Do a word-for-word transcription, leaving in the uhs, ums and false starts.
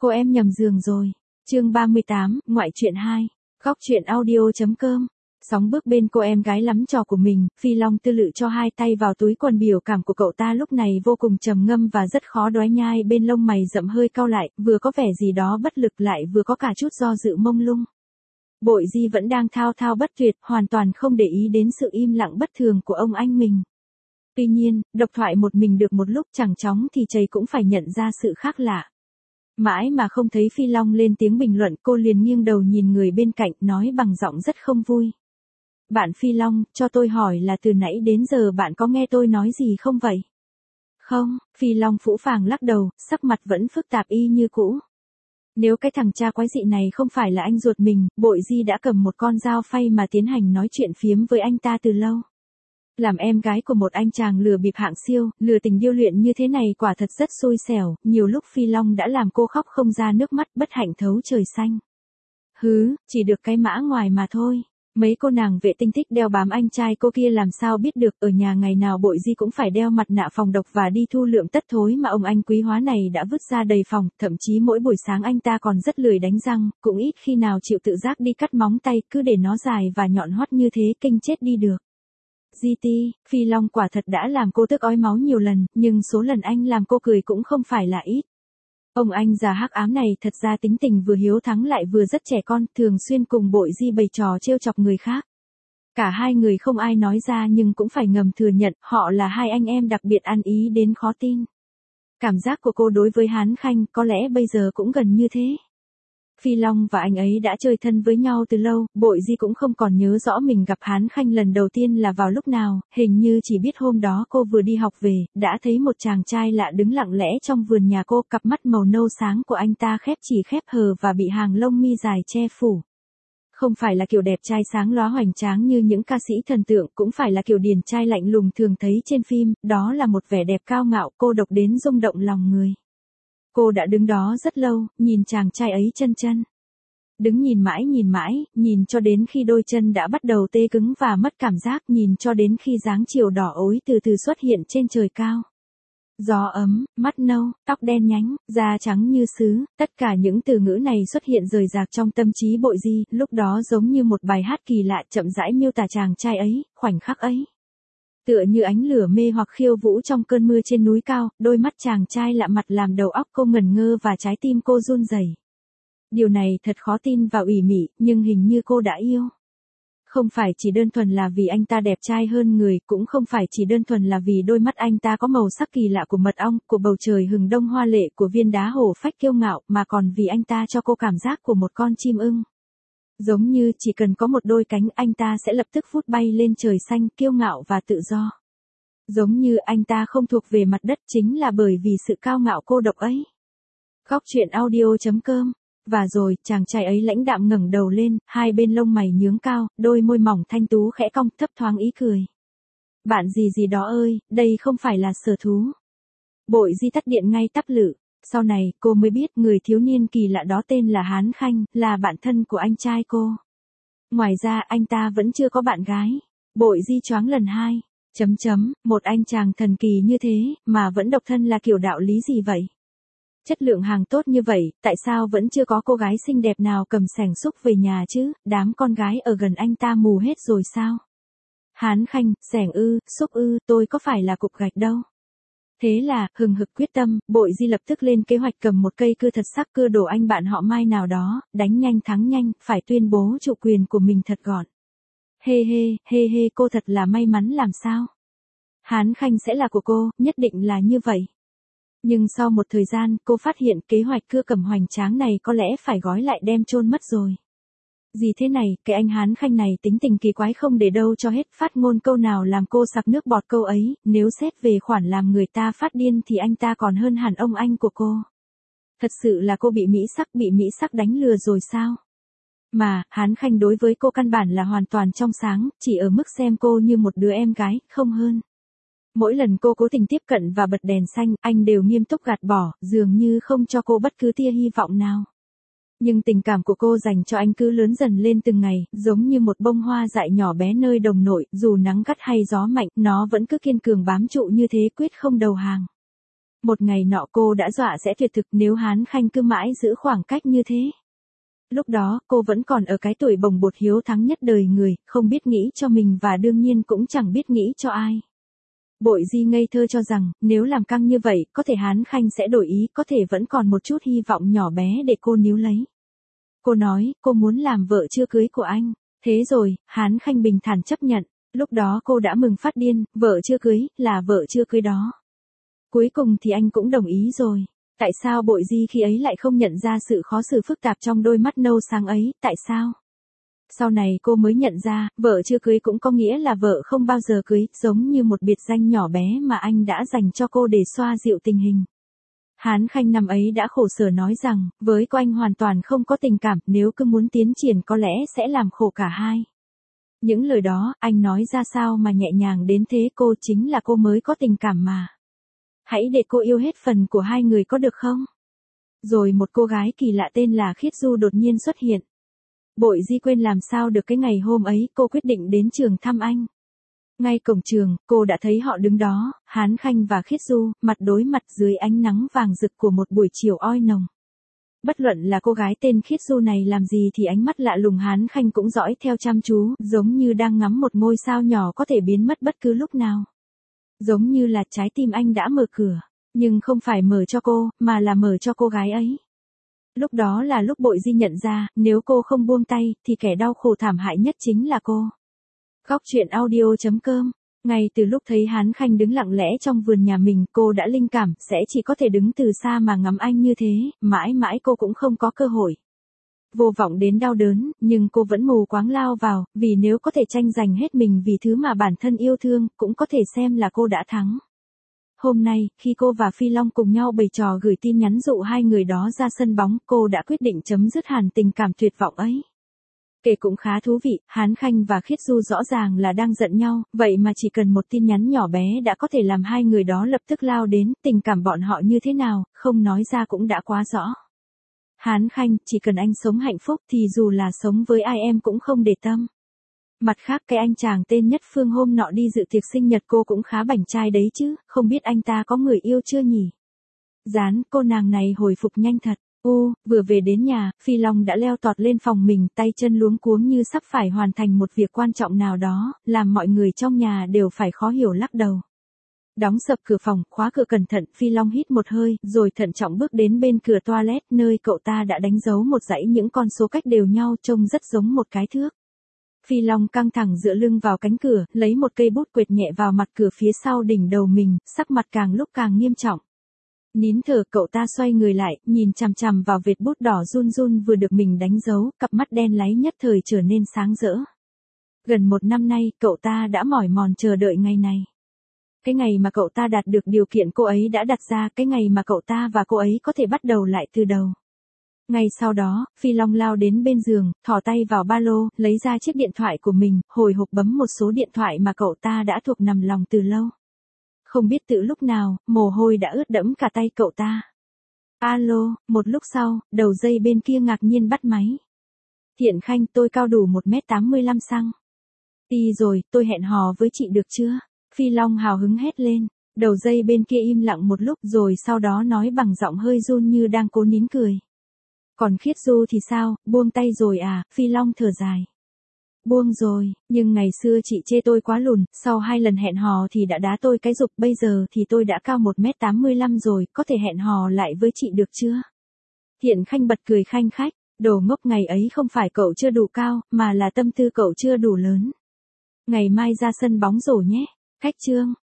Cô em nhầm giường rồi. Chương ba mươi tám, ngoại truyện hai. Góc truyện audio.com. Sóng bước bên cô em gái lắm trò của mình, Phi Long tư lự cho hai tay vào túi quần, biểu cảm của cậu ta lúc này vô cùng trầm ngâm và rất khó đoái nhai, bên lông mày rậm hơi cau lại, vừa có vẻ gì đó bất lực lại vừa có cả chút do dự mông lung. Bội Di vẫn đang thao thao bất tuyệt, hoàn toàn không để ý đến sự im lặng bất thường của ông anh mình. Tuy nhiên, độc thoại một mình được một lúc chẳng chóng thì chầy cũng phải nhận ra sự khác lạ. Mãi mà không thấy Phi Long lên tiếng bình luận, cô liền nghiêng đầu nhìn người bên cạnh, nói bằng giọng rất không vui. Bạn Phi Long, cho tôi hỏi là từ nãy đến giờ bạn có nghe tôi nói gì không vậy? Không, Phi Long phũ phàng lắc đầu, sắc mặt vẫn phức tạp y như cũ. Nếu cái thằng cha quái dị này không phải là anh ruột mình, Bội Di đã cầm một con dao phay mà tiến hành nói chuyện phiếm với anh ta từ lâu. Làm em gái của một anh chàng lừa bịp hạng siêu, lừa tình điêu luyện như thế này quả thật rất xui xẻo, nhiều lúc Phi Long đã làm cô khóc không ra nước mắt, bất hạnh thấu trời xanh. Hứ, chỉ được cái mã ngoài mà thôi. Mấy cô nàng vệ tinh thích đeo bám anh trai cô kia làm sao biết được, ở nhà ngày nào Bội Di cũng phải đeo mặt nạ phòng độc và đi thu lượm tất thối mà ông anh quý hóa này đã vứt ra đầy phòng, thậm chí mỗi buổi sáng anh ta còn rất lười đánh răng, cũng ít khi nào chịu tự giác đi cắt móng tay, cứ để nó dài và nhọn hoắt như thế kinh chết đi được. giê tê, Phi Long quả thật đã làm cô tức ói máu nhiều lần, nhưng số lần anh làm cô cười cũng không phải là ít. Ông anh già hắc ám này thật ra tính tình vừa hiếu thắng lại vừa rất trẻ con, thường xuyên cùng Bội Di bày trò trêu chọc người khác. Cả hai người không ai nói ra nhưng cũng phải ngầm thừa nhận, họ là hai anh em đặc biệt ăn ý đến khó tin. Cảm giác của cô đối với Hán Khanh có lẽ bây giờ cũng gần như thế. Phi Long và anh ấy đã chơi thân với nhau từ lâu, Bội Di cũng không còn nhớ rõ mình gặp Hán Khanh lần đầu tiên là vào lúc nào, hình như chỉ biết hôm đó cô vừa đi học về, đã thấy một chàng trai lạ đứng lặng lẽ trong vườn nhà cô, cặp mắt màu nâu sáng của anh ta khép chỉ khép hờ và bị hàng lông mi dài che phủ. Không phải là kiểu đẹp trai sáng lóa hoành tráng như những ca sĩ thần tượng, cũng phải là kiểu điển trai lạnh lùng thường thấy trên phim, đó là một vẻ đẹp cao ngạo, cô độc đến rung động lòng người. Cô đã đứng đó rất lâu, nhìn chàng trai ấy chân chân. Đứng nhìn mãi nhìn mãi, nhìn cho đến khi đôi chân đã bắt đầu tê cứng và mất cảm giác, nhìn cho đến khi dáng chiều đỏ ối từ từ xuất hiện trên trời cao. Gió ấm, mắt nâu, tóc đen nhánh, da trắng như sứ, tất cả những từ ngữ này xuất hiện rời rạc trong tâm trí Bội Di, lúc đó giống như một bài hát kỳ lạ chậm rãi miêu tả chàng trai ấy, khoảnh khắc ấy. Tựa như ánh lửa mê hoặc khiêu vũ trong cơn mưa trên núi cao, đôi mắt chàng trai lạ mặt làm đầu óc cô ngẩn ngơ và trái tim cô run rẩy. Điều này thật khó tin và ủy mị, nhưng hình như cô đã yêu. Không phải chỉ đơn thuần là vì anh ta đẹp trai hơn người, cũng không phải chỉ đơn thuần là vì đôi mắt anh ta có màu sắc kỳ lạ của mật ong, của bầu trời hừng đông hoa lệ, của viên đá hổ phách kiêu ngạo, mà còn vì anh ta cho cô cảm giác của một con chim ưng. Giống như chỉ cần có một đôi cánh anh ta sẽ lập tức vút bay lên trời xanh, kiêu ngạo và tự do. Giống như anh ta không thuộc về mặt đất chính là bởi vì sự cao ngạo cô độc ấy. Góc truyện audio.com. Và rồi, chàng trai ấy lãnh đạm ngẩng đầu lên, hai bên lông mày nhướng cao, đôi môi mỏng thanh tú khẽ cong, thấp thoáng ý cười. Bạn gì gì đó ơi, đây không phải là sở thú. Bội Di tắt điện ngay tắp lự. Sau này, cô mới biết người thiếu niên kỳ lạ đó tên là Hán Khanh, là bạn thân của anh trai cô. Ngoài ra, anh ta vẫn chưa có bạn gái. Bội Di choáng lần hai. Chấm chấm, một anh chàng thần kỳ như thế, mà vẫn độc thân là kiểu đạo lý gì vậy? Chất lượng hàng tốt như vậy, tại sao vẫn chưa có cô gái xinh đẹp nào cầm xẻng xúc về nhà chứ, đám con gái ở gần anh ta mù hết rồi sao? Hán Khanh, xẻng ư, xúc ư, tôi có phải là cục gạch đâu. Thế là, hừng hực quyết tâm, Bội Di lập tức lên kế hoạch cầm một cây cưa thật sắc cưa đổ anh bạn họ Mai nào đó, đánh nhanh thắng nhanh, phải tuyên bố chủ quyền của mình thật gọn. Hê hê, hê hê, cô thật là may mắn làm sao? Hán Khanh sẽ là của cô, nhất định là như vậy. Nhưng sau một thời gian, cô phát hiện kế hoạch cưa cầm hoành tráng này có lẽ phải gói lại đem chôn mất rồi. Gì thế này, cái anh Hán Khanh này tính tình kỳ quái không để đâu cho hết, phát ngôn câu nào làm cô sặc nước bọt câu ấy, nếu xét về khoản làm người ta phát điên thì anh ta còn hơn hẳn ông anh của cô. Thật sự là cô bị mỹ sắc bị mỹ sắc đánh lừa rồi sao? Mà, Hán Khanh đối với cô căn bản là hoàn toàn trong sáng, chỉ ở mức xem cô như một đứa em gái, không hơn. Mỗi lần cô cố tình tiếp cận và bật đèn xanh, anh đều nghiêm túc gạt bỏ, dường như không cho cô bất cứ tia hy vọng nào. Nhưng tình cảm của cô dành cho anh cứ lớn dần lên từng ngày, giống như một bông hoa dại nhỏ bé nơi đồng nội, dù nắng gắt hay gió mạnh, nó vẫn cứ kiên cường bám trụ như thế, quyết không đầu hàng. Một ngày nọ cô đã dọa sẽ tuyệt thực nếu Hán Khanh cứ mãi giữ khoảng cách như thế. Lúc đó, cô vẫn còn ở cái tuổi bồng bột hiếu thắng nhất đời người, không biết nghĩ cho mình và đương nhiên cũng chẳng biết nghĩ cho ai. Bội Di ngây thơ cho rằng, nếu làm căng như vậy, có thể Hán Khanh sẽ đổi ý, có thể vẫn còn một chút hy vọng nhỏ bé để cô níu lấy. Cô nói, cô muốn làm vợ chưa cưới của anh. Thế rồi, Hán Khanh bình thản chấp nhận. Lúc đó cô đã mừng phát điên, vợ chưa cưới, là vợ chưa cưới đó. Cuối cùng thì anh cũng đồng ý rồi. Tại sao Bội Di khi ấy lại không nhận ra sự khó xử phức tạp trong đôi mắt nâu sáng ấy, tại sao? Sau này cô mới nhận ra, vợ chưa cưới cũng có nghĩa là vợ không bao giờ cưới, giống như một biệt danh nhỏ bé mà anh đã dành cho cô để xoa dịu tình hình. Hán Khanh năm ấy đã khổ sở nói rằng, với cô anh hoàn toàn không có tình cảm, nếu cứ muốn tiến triển có lẽ sẽ làm khổ cả hai. Những lời đó, anh nói ra sao mà nhẹ nhàng đến thế, cô chính là cô mới có tình cảm mà. Hãy để cô yêu hết phần của hai người có được không? Rồi một cô gái kỳ lạ tên là Khiết Du đột nhiên xuất hiện. Bội Di quên làm sao được cái ngày hôm ấy, cô quyết định đến trường thăm anh. Ngay cổng trường, cô đã thấy họ đứng đó, Hán Khanh và Khiết Du, mặt đối mặt dưới ánh nắng vàng rực của một buổi chiều oi nồng. Bất luận là cô gái tên Khiết Du này làm gì thì ánh mắt lạ lùng Hán Khanh cũng dõi theo chăm chú, giống như đang ngắm một ngôi sao nhỏ có thể biến mất bất cứ lúc nào. Giống như là trái tim anh đã mở cửa, nhưng không phải mở cho cô, mà là mở cho cô gái ấy. Lúc đó là lúc Bội Di nhận ra, nếu cô không buông tay, thì kẻ đau khổ thảm hại nhất chính là cô. Góc truyện audio chấm com. Ngay từ lúc thấy Hán Khanh đứng lặng lẽ trong vườn nhà mình, cô đã linh cảm, sẽ chỉ có thể đứng từ xa mà ngắm anh như thế, mãi mãi cô cũng không có cơ hội. Vô vọng đến đau đớn, nhưng cô vẫn mù quáng lao vào, vì nếu có thể tranh giành hết mình vì thứ mà bản thân yêu thương, cũng có thể xem là cô đã thắng. Hôm nay, khi cô và Phi Long cùng nhau bày trò gửi tin nhắn dụ hai người đó ra sân bóng, cô đã quyết định chấm dứt hẳn tình cảm tuyệt vọng ấy. Kể cũng khá thú vị, Hán Khanh và Khiết Du rõ ràng là đang giận nhau, vậy mà chỉ cần một tin nhắn nhỏ bé đã có thể làm hai người đó lập tức lao đến, tình cảm bọn họ như thế nào, không nói ra cũng đã quá rõ. Hán Khanh, chỉ cần anh sống hạnh phúc thì dù là sống với ai em cũng không để tâm. Mặt khác cái anh chàng tên Nhất Phương hôm nọ đi dự tiệc sinh nhật cô cũng khá bảnh trai đấy chứ, không biết anh ta có người yêu chưa nhỉ? Dán, cô nàng này hồi phục nhanh thật. U, vừa về đến nhà, Phi Long đã leo tọt lên phòng mình, tay chân luống cuống như sắp phải hoàn thành một việc quan trọng nào đó, làm mọi người trong nhà đều phải khó hiểu lắc đầu. Đóng sập cửa phòng, khóa cửa cẩn thận, Phi Long hít một hơi, rồi thận trọng bước đến bên cửa toilet, nơi cậu ta đã đánh dấu một dãy những con số cách đều nhau, trông rất giống một cái thước. Phi Long căng thẳng dựa lưng vào cánh cửa, lấy một cây bút quệt nhẹ vào mặt cửa phía sau đỉnh đầu mình, sắc mặt càng lúc càng nghiêm trọng. Nín thở, cậu ta xoay người lại, nhìn chằm chằm vào vệt bút đỏ run run vừa được mình đánh dấu, cặp mắt đen láy nhất thời trở nên sáng rỡ. Gần một năm nay, cậu ta đã mỏi mòn chờ đợi ngày này. Cái ngày mà cậu ta đạt được điều kiện cô ấy đã đặt ra, cái ngày mà cậu ta và cô ấy có thể bắt đầu lại từ đầu. Ngay sau đó, Phi Long lao đến bên giường, thò tay vào ba lô, lấy ra chiếc điện thoại của mình, hồi hộp bấm một số điện thoại mà cậu ta đã thuộc nằm lòng từ lâu. Không biết từ lúc nào, mồ hôi đã ướt đẫm cả tay cậu ta. Alo, một lúc sau, đầu dây bên kia ngạc nhiên bắt máy. Thiện Khanh, tôi cao đủ một mét tám mươi lăm xăng. Đi rồi, tôi hẹn hò với chị được chưa? Phi Long hào hứng hét lên. Đầu dây bên kia im lặng một lúc rồi sau đó nói bằng giọng hơi run như đang cố nín cười. Còn Khiết Du thì sao, buông tay rồi à? Phi Long thở dài. Buông rồi, nhưng ngày xưa chị chê tôi quá lùn, sau hai lần hẹn hò thì đã đá tôi cái dục, bây giờ thì tôi đã cao một mét tám mươi lăm rồi, có thể hẹn hò lại với chị được chưa? Thiện Khanh bật cười khanh khách, đồ ngốc, ngày ấy không phải cậu chưa đủ cao, mà là tâm tư cậu chưa đủ lớn. Ngày mai ra sân bóng rổ nhé. Khách chương.